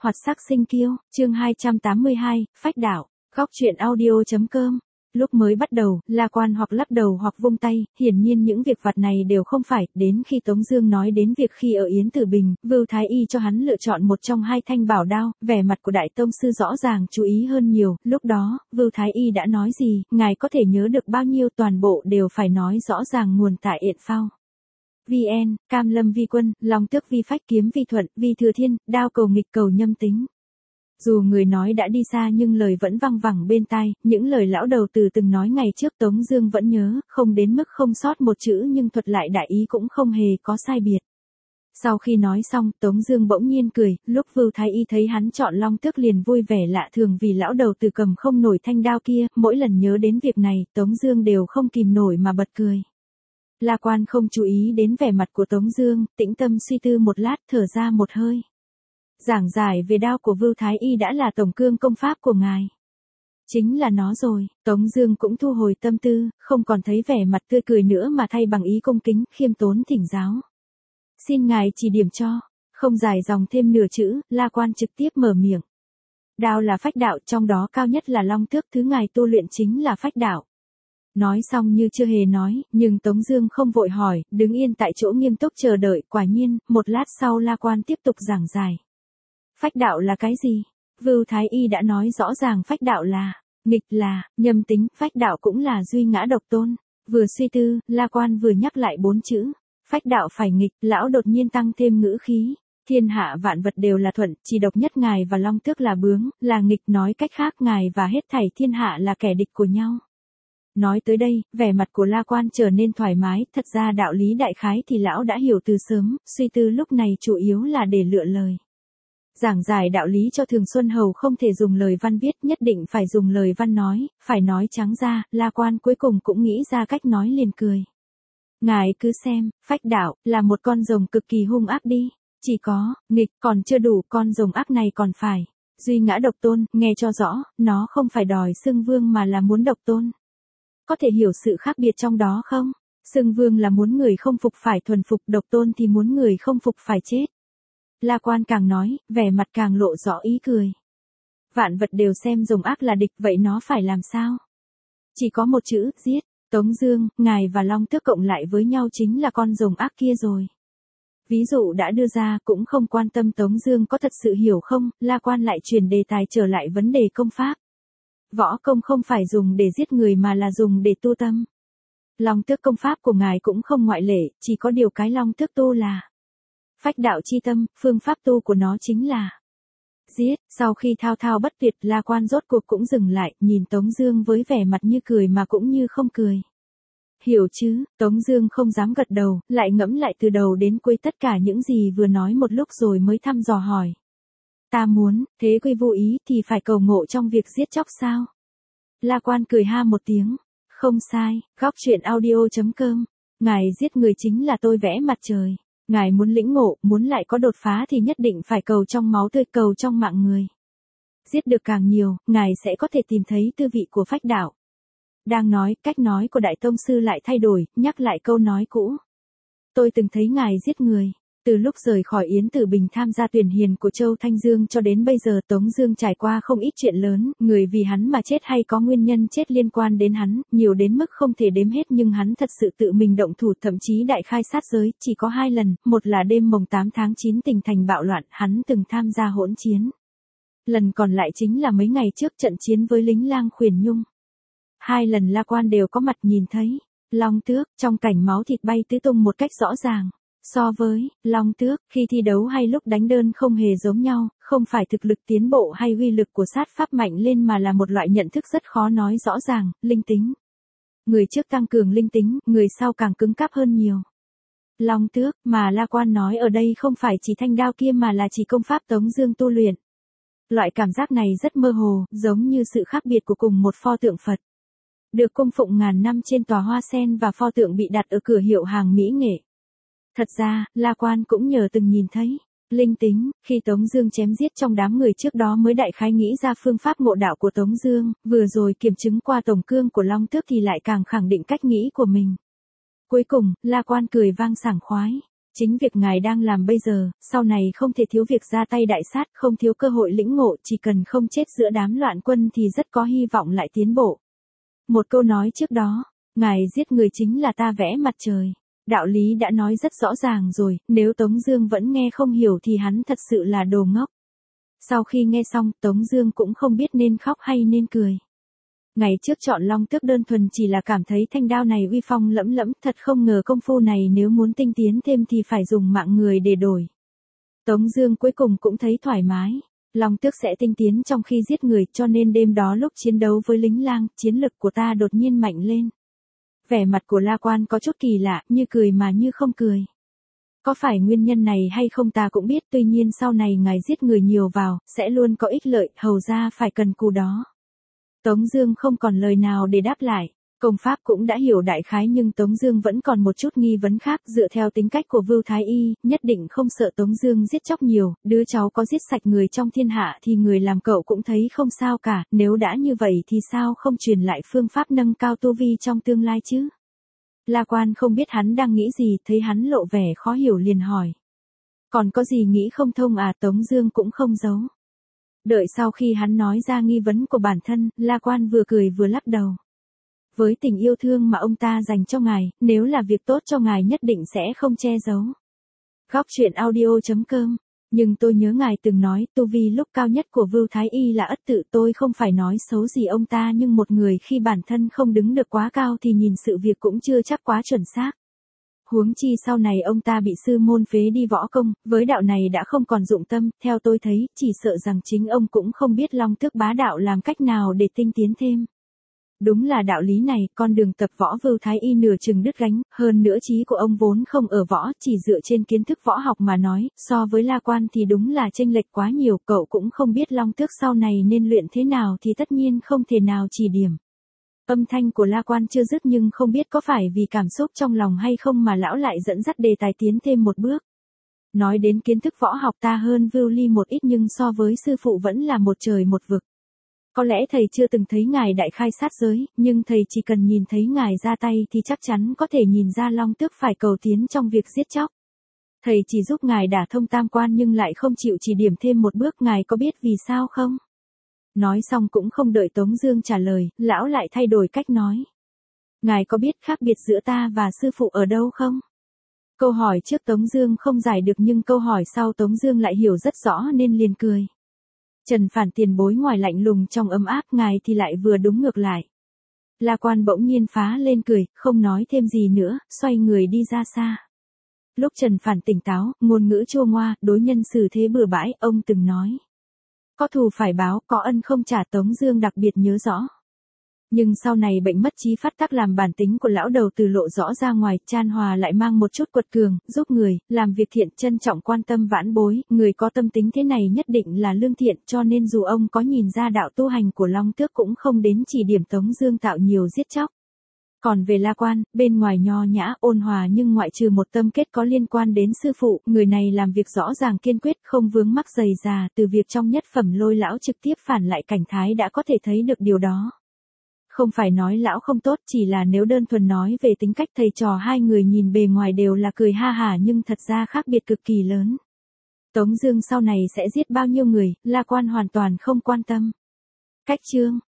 Hoạt sắc sinh kiêu, chương 282, phách đạo, góc truyện audio.com. Lúc mới bắt đầu, La Quan hoặc lắc đầu hoặc vung tay, hiển nhiên những việc vặt này đều không phải, đến khi Tống Dương nói đến việc khi ở Yến Tử Bình, Vưu Thái Y cho hắn lựa chọn một trong hai thanh bảo đao, vẻ mặt của Đại Tông Sư rõ ràng chú ý hơn nhiều, lúc đó, Vưu Thái Y đã nói gì, ngài có thể nhớ được bao nhiêu toàn bộ đều phải nói rõ ràng nguồn tại Yện Phao. VN, Cam Lâm Vi Quân, Long Tước Vi Phách Kiếm Vi Thuận, Vi Thừa Thiên, Đao Cầu Nghịch Cầu Nhâm Tính. Dù người nói đã đi xa nhưng lời vẫn văng vẳng bên tai, những lời lão đầu tử từng nói ngày trước Tống Dương vẫn nhớ, không đến mức không sót một chữ nhưng thuật lại đại ý cũng không hề có sai biệt. Sau khi nói xong, Tống Dương bỗng nhiên cười, lúc Vưu Thái Y thấy hắn chọn Long Tước liền vui vẻ lạ thường vì lão đầu tử cầm không nổi thanh đao kia, mỗi lần nhớ đến việc này, Tống Dương đều không kìm nổi mà bật cười. La Quan không chú ý đến vẻ mặt của Tống Dương, tĩnh tâm suy tư một lát, thở ra một hơi. Giảng giải về đao của Vưu Thái Y đã là tổng cương công pháp của ngài. Chính là nó rồi, Tống Dương cũng thu hồi tâm tư, không còn thấy vẻ mặt tươi cười nữa mà thay bằng ý cung kính, khiêm tốn thỉnh giáo. Xin ngài chỉ điểm cho, không dài dòng thêm nửa chữ, La Quan trực tiếp mở miệng. Đao là phách đạo, trong đó cao nhất là Long Tước, thứ ngài tu luyện chính là phách đạo. Nói xong như chưa hề nói, nhưng Tống Dương không vội hỏi, đứng yên tại chỗ nghiêm túc chờ đợi, quả nhiên, một lát sau La Quan tiếp tục giảng giải. Phách đạo là cái gì? Vưu Thái Y đã nói rõ ràng phách đạo là, nghịch là, nhâm tính, phách đạo cũng là duy ngã độc tôn. Vừa suy tư, La Quan vừa nhắc lại 4 chữ. Phách đạo phải nghịch, lão đột nhiên tăng thêm ngữ khí. Thiên hạ vạn vật đều là thuận, chỉ độc nhất ngài và Long Tước là bướng, là nghịch, nói cách khác ngài và hết thảy thiên hạ là kẻ địch của nhau. Nói tới đây, vẻ mặt của La Quan trở nên thoải mái, thật ra đạo lý đại khái thì lão đã hiểu từ sớm, suy tư lúc này chủ yếu là để lựa lời. Giảng giải đạo lý cho Thường Xuân Hầu không thể dùng lời văn viết, nhất định phải dùng lời văn nói, phải nói trắng ra, La Quan cuối cùng cũng nghĩ ra cách nói liền cười. Ngài cứ xem, phách đạo, là một con rồng cực kỳ hung ác đi, chỉ có, nghịch, còn chưa đủ, con rồng ác này còn phải, duy ngã độc tôn, nghe cho rõ, nó không phải đòi xưng vương mà là muốn độc tôn. Có thể hiểu sự khác biệt trong đó không? Xưng vương là muốn người không phục phải thuần phục, độc tôn thì muốn người không phục phải chết. La Quan càng nói, vẻ mặt càng lộ rõ ý cười. Vạn vật đều xem rồng ác là địch, vậy nó phải làm sao? Chỉ có một chữ, giết. Tống Dương, ngài và Long Tước cộng lại với nhau chính là con rồng ác kia rồi. Ví dụ đã đưa ra, cũng không quan tâm Tống Dương có thật sự hiểu không, La Quan lại chuyển đề tài trở lại vấn đề công pháp. Võ công không phải dùng để giết người mà là dùng để tu tâm. Long Tước công pháp của ngài cũng không ngoại lệ, chỉ có điều cái Long Tước tu là phách đạo chi tâm, phương pháp tu của nó chính là giết. Sau khi thao thao bất tuyệt, La Quan rốt cuộc cũng dừng lại, nhìn Tống Dương với vẻ mặt như cười mà cũng như không cười. Hiểu chứ? Tống Dương không dám gật đầu, lại ngẫm lại từ đầu đến cuối tất cả những gì vừa nói một lúc rồi mới thăm dò hỏi. Ta muốn, thế quy vô ý thì phải cầu ngộ trong việc giết chóc sao? La Quan cười ha một tiếng. Không sai, góc truyện audio.com. Ngài giết người chính là tôi vẽ mặt trời. Ngài muốn lĩnh ngộ, muốn lại có đột phá thì nhất định phải cầu trong máu tươi, cầu trong mạng người. Giết được càng nhiều, ngài sẽ có thể tìm thấy tư vị của phách đạo. Đang nói, cách nói của Đại Tông Sư lại thay đổi, nhắc lại câu nói cũ. Tôi từng thấy ngài giết người. Từ lúc rời khỏi Yến Tử Bình tham gia tuyển hiền của Châu Thanh Dương cho đến bây giờ Tống Dương trải qua không ít chuyện lớn, người vì hắn mà chết hay có nguyên nhân chết liên quan đến hắn, nhiều đến mức không thể đếm hết nhưng hắn thật sự tự mình động thủ, thậm chí đại khai sát giới, chỉ có 2 lần, một là đêm mồng 8 tháng 9 tỉnh thành bạo loạn, hắn từng tham gia hỗn chiến. Lần còn lại chính là mấy ngày trước trận chiến với lính lang Khuyển Nhung. 2 lần La Quan đều có mặt nhìn thấy. Long Tước, trong cảnh máu thịt bay tứ tung một cách rõ ràng. So với Long Tước, khi thi đấu hay lúc đánh đơn không hề giống nhau, không phải thực lực tiến bộ hay uy lực của sát pháp mạnh lên mà là một loại nhận thức rất khó nói rõ ràng, linh tính. Người trước tăng cường linh tính, người sau càng cứng cáp hơn nhiều. Long Tước, mà La Quan nói ở đây không phải chỉ thanh đao kia mà là chỉ công pháp Tống Dương tu luyện. Loại cảm giác này rất mơ hồ, giống như sự khác biệt của cùng một pho tượng Phật. Được cung phụng ngàn năm trên tòa hoa sen và pho tượng bị đặt ở cửa hiệu hàng mỹ nghệ. Thật ra, La Quan cũng nhờ từng nhìn thấy. Linh tính, khi Tống Dương chém giết trong đám người trước đó mới đại khái nghĩ ra phương pháp ngộ đạo của Tống Dương, vừa rồi kiểm chứng qua tổng cương của Long Tước thì lại càng khẳng định cách nghĩ của mình. Cuối cùng, La Quan cười vang sảng khoái. Chính việc ngài đang làm bây giờ, sau này không thể thiếu việc ra tay đại sát, không thiếu cơ hội lĩnh ngộ, chỉ cần không chết giữa đám loạn quân thì rất có hy vọng lại tiến bộ. Một câu nói trước đó, ngài giết người chính là ta vẽ mặt trời. Đạo lý đã nói rất rõ ràng rồi, nếu Tống Dương vẫn nghe không hiểu thì hắn thật sự là đồ ngốc. Sau khi nghe xong, Tống Dương cũng không biết nên khóc hay nên cười. Ngày trước chọn Long Tước đơn thuần chỉ là cảm thấy thanh đao này uy phong lẫm lẫm, thật không ngờ công phu này nếu muốn tinh tiến thêm thì phải dùng mạng người để đổi. Tống Dương cuối cùng cũng thấy thoải mái. Long Tước sẽ tinh tiến trong khi giết người, cho nên đêm đó lúc chiến đấu với lính lang, chiến lực của ta đột nhiên mạnh lên. Vẻ mặt của La Quan có chút kỳ lạ, như cười mà như không cười. Có phải nguyên nhân này hay không ta cũng biết, tuy nhiên sau này ngài giết người nhiều vào, sẽ luôn có ích lợi, hầu ra phải cần cù đó. Tống Dương không còn lời nào để đáp lại. Công pháp cũng đã hiểu đại khái nhưng Tống Dương vẫn còn một chút nghi vấn khác, dựa theo tính cách của Vưu Thái Y, nhất định không sợ Tống Dương giết chóc nhiều, đứa cháu có giết sạch người trong thiên hạ thì người làm cậu cũng thấy không sao cả, nếu đã như vậy thì sao không truyền lại phương pháp nâng cao tu vi trong tương lai chứ? La Quan không biết hắn đang nghĩ gì, thấy hắn lộ vẻ khó hiểu liền hỏi. Còn có gì nghĩ không thông à? Tống Dương cũng không giấu. Đợi sau khi hắn nói ra nghi vấn của bản thân, La Quan vừa cười vừa lắc đầu. Với tình yêu thương mà ông ta dành cho ngài, nếu là việc tốt cho ngài nhất định sẽ không che giấu. Góc truyện audio.com. Nhưng tôi nhớ ngài từng nói, tu vi lúc cao nhất của Vưu Thái Y là ất tự, tôi không phải nói xấu gì ông ta, nhưng một người khi bản thân không đứng được quá cao thì nhìn sự việc cũng chưa chắc quá chuẩn xác. Huống chi sau này ông ta bị sư môn phế đi võ công, với đạo này đã không còn dụng tâm, theo tôi thấy, chỉ sợ rằng chính ông cũng không biết Long Tước bá đạo làm cách nào để tinh tiến thêm. Đúng là đạo lý này, con đường tập võ Vưu Thái Y nửa chừng đứt gánh, hơn nữa trí của ông vốn không ở võ, chỉ dựa trên kiến thức võ học mà nói, so với La Quan thì đúng là chênh lệch quá nhiều, cậu cũng không biết Long Tước sau này nên luyện thế nào thì tất nhiên không thể nào chỉ điểm. Âm thanh của La Quan chưa dứt nhưng không biết có phải vì cảm xúc trong lòng hay không mà lão lại dẫn dắt đề tài tiến thêm một bước. Nói đến kiến thức võ học ta hơn Vưu Ly một ít nhưng so với sư phụ vẫn là một trời một vực. Có lẽ thầy chưa từng thấy ngài đại khai sát giới, nhưng thầy chỉ cần nhìn thấy ngài ra tay thì chắc chắn có thể nhìn ra Long Tước phải cầu tiến trong việc giết chóc. Thầy chỉ giúp ngài đả thông tam quan nhưng lại không chịu chỉ điểm thêm một bước, ngài có biết vì sao không? Nói xong cũng không đợi Tống Dương trả lời, lão lại thay đổi cách nói. Ngài có biết khác biệt giữa ta và sư phụ ở đâu không? Câu hỏi trước Tống Dương không giải được nhưng câu hỏi sau Tống Dương lại hiểu rất rõ nên liền cười. Trần Phản tiền bối ngoài lạnh lùng trong ấm áp, ngài thì lại vừa đúng ngược lại. La Quan bỗng nhiên phá lên cười, không nói thêm gì nữa, xoay người đi ra xa. Lúc Trần Phản tỉnh táo, ngôn ngữ chua ngoa, đối nhân xử thế bừa bãi, ông từng nói. Có thù phải báo, có ân không trả, Tống Dương đặc biệt nhớ rõ. Nhưng sau này bệnh mất trí phát tác làm bản tính của lão đầu từ lộ rõ ra ngoài, chan hòa lại mang một chút quật cường, giúp người, làm việc thiện, trân trọng quan tâm vãn bối, người có tâm tính thế này nhất định là lương thiện, cho nên dù ông có nhìn ra đạo tu hành của Long Tước cũng không đến chỉ điểm Tống Dương tạo nhiều giết chóc. Còn về La Quan, bên ngoài nho nhã, ôn hòa nhưng ngoại trừ một tâm kết có liên quan đến sư phụ, người này làm việc rõ ràng kiên quyết, không vướng mắc dày dà, từ việc trong nhất phẩm Lôi lão trực tiếp phản lại cảnh thái đã có thể thấy được điều đó. Không phải nói lão không tốt, chỉ là nếu đơn thuần nói về tính cách thầy trò hai người nhìn bề ngoài đều là cười ha hả nhưng thật ra khác biệt cực kỳ lớn. Tống Dương sau này sẽ giết bao nhiêu người, La Quan hoàn toàn không quan tâm. Cách chương